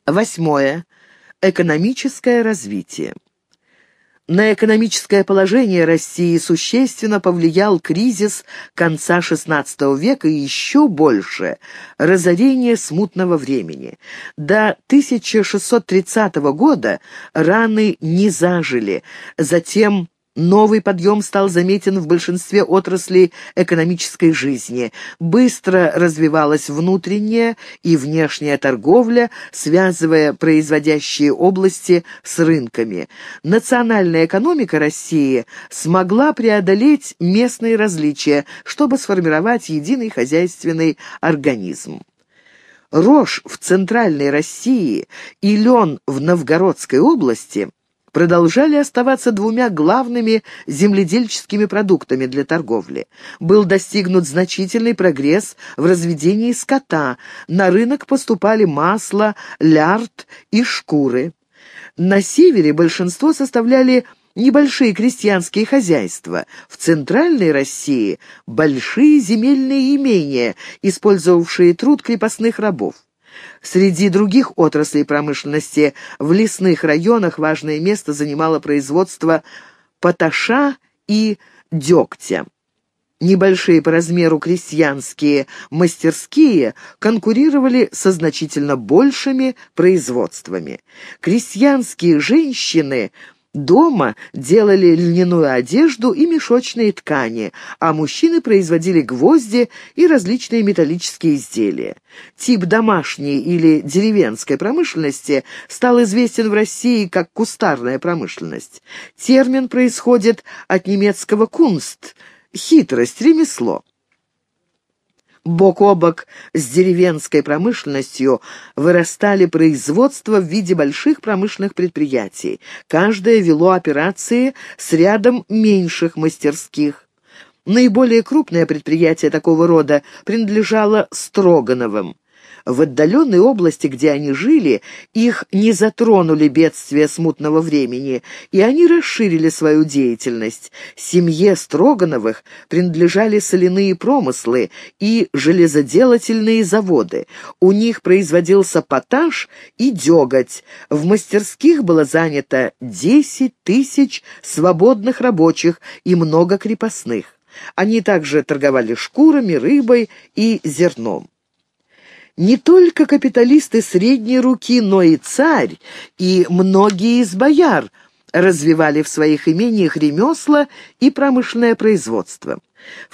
Восьмое. Экономическое развитие. На экономическое положение России существенно повлиял кризис конца XVI века и еще больше разорение смутного времени. До 1630 года раны не зажили, затем новый подъем стал заметен в большинстве отраслей экономической жизни. Быстро развивалась внутренняя и внешняя торговля, связывая производящие области с рынками. Национальная экономика России смогла преодолеть местные различия, чтобы сформировать единый хозяйственный организм. Рожь в Центральной России и лен в Новгородской области продолжали оставаться двумя главными земледельческими продуктами для торговли. Был достигнут значительный прогресс в разведении скота, на рынок поступали масло, лярд и шкуры. На севере большинство составляли небольшие крестьянские хозяйства, в Центральной России – большие земельные имения, использовавшие труд крепостных рабов. Среди других отраслей промышленности в лесных районах важное место занимало производство поташа и дегтя. Небольшие по размеру крестьянские мастерские конкурировали со значительно большими производствами. Крестьянские женщины дома делали льняную одежду и мешочные ткани, а мужчины производили гвозди и различные металлические изделия. Тип домашней или деревенской промышленности стал известен в России как кустарная промышленность. Термин происходит от немецкого «кунст» — хитрость, ремесло. Бок о бок с деревенской промышленностью вырастали производства в виде больших промышленных предприятий. Каждое вело операции с рядом меньших мастерских. Наиболее крупное предприятие такого рода принадлежало Строгановым. В отдаленной области, где они жили, их не затронули бедствия смутного времени, и они расширили свою деятельность. Семье Строгановых принадлежали соляные промыслы и железоделательные заводы. У них производился поташ и деготь. В мастерских было занято 10 тысяч свободных рабочих и много крепостных. Они также торговали шкурами, рыбой и зерном. Не только капиталисты средней руки, но и царь, и многие из бояр развивали в своих имениях ремесла и промышленное производство. В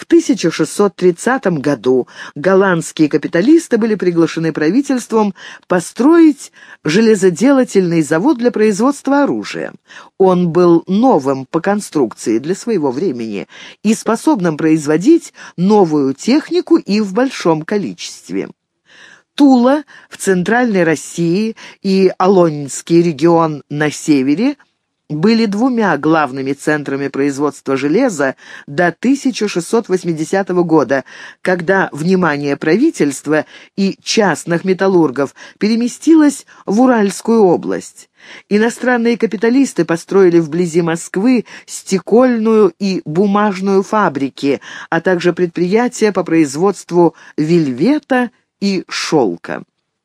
1630 году голландские капиталисты были приглашены правительством построить железоделательный завод для производства оружия. Он был новым по конструкции для своего времени и способным производить новую технику и в большом количестве. Тула в Центральной России и Алонинский регион на севере были двумя главными центрами производства железа до 1680 года, когда внимание правительства и частных металлургов переместилось в Уральскую область. Иностранные капиталисты построили вблизи Москвы стекольную и бумажную фабрики, а также предприятия по производству вельвета и шелка.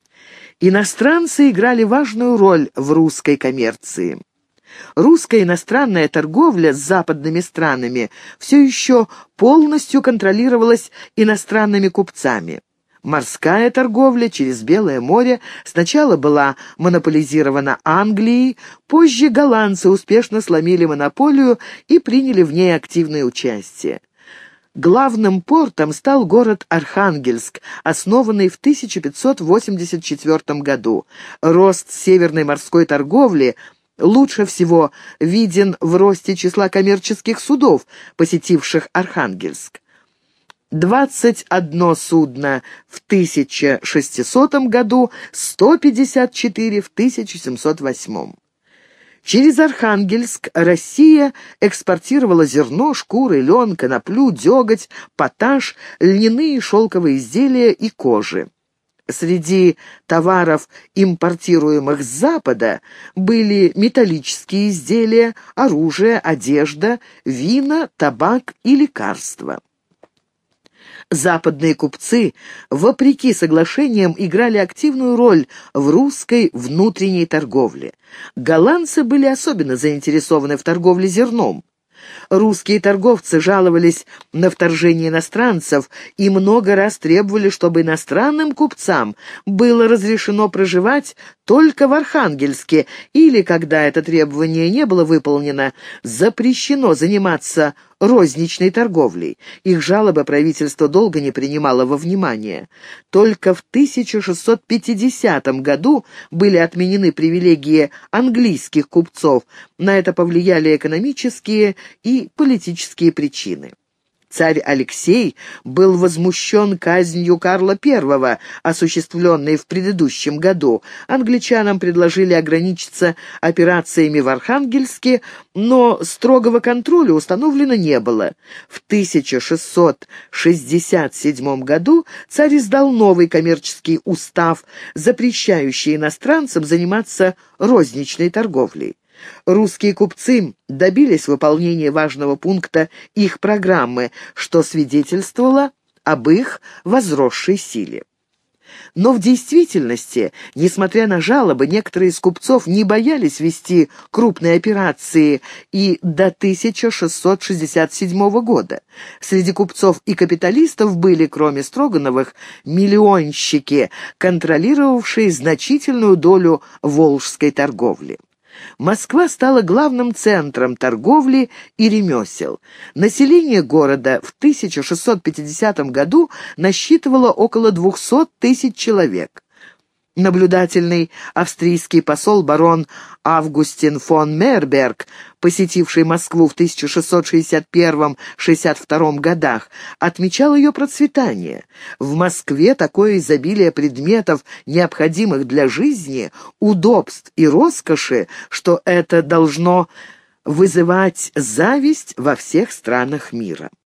Иностранцы играли важную роль в русской коммерции. Русская иностранная торговля с западными странами все еще полностью контролировалась иностранными купцами. Морская торговля через Белое море сначала была монополизирована Англией, позже голландцы успешно сломили монополию и приняли в ней активное участие. Главным портом стал город Архангельск, основанный в 1584 году. Рост северной морской торговли лучше всего виден в росте числа коммерческих судов, посетивших Архангельск. 21 судно в 1600 году, 154 в 1708. Через Архангельск Россия экспортировала зерно, шкуры, лен, коноплю, деготь, поташ, льняные и шелковые изделия и кожи. Среди товаров, импортируемых с Запада, были металлические изделия, оружие, одежда, вина, табак и лекарства. Западные купцы, вопреки соглашениям, играли активную роль в русской внутренней торговле. Голландцы были особенно заинтересованы в торговле зерном. Русские торговцы жаловались на вторжение иностранцев и много раз требовали, чтобы иностранным купцам было разрешено проживать только в Архангельске, или, когда это требование не было выполнено, запрещено заниматься розничной торговлей. Их жалобы правительство долго не принимало во внимание. Только в 1650 году были отменены привилегии английских купцов. На это повлияли экономические и политические причины. Царь Алексей был возмущен казнью Карла I, осуществленной в предыдущем году. Англичанам предложили ограничиться операциями в Архангельске, но строгого контроля установлено не было. В 1667 году царь издал новый коммерческий устав, запрещающий иностранцам заниматься розничной торговлей. Русские купцы добились выполнения важного пункта их программы, что свидетельствовало об их возросшей силе. Но в действительности, несмотря на жалобы, некоторые из купцов не боялись вести крупные операции и до 1667 года. Среди купцов и капиталистов были, кроме Строгановых, миллионщики, контролировавшие значительную долю волжской торговли. Москва стала главным центром торговли и ремесел. Население города в 1650 году насчитывало около 200 тысяч человек. Наблюдательный австрийский посол барон Августин фон Мейерберг, посетивший Москву в 1661-62 годах, отмечал ее процветание. В Москве такое изобилие предметов, необходимых для жизни, удобств и роскоши, что это должно вызывать зависть во всех странах мира.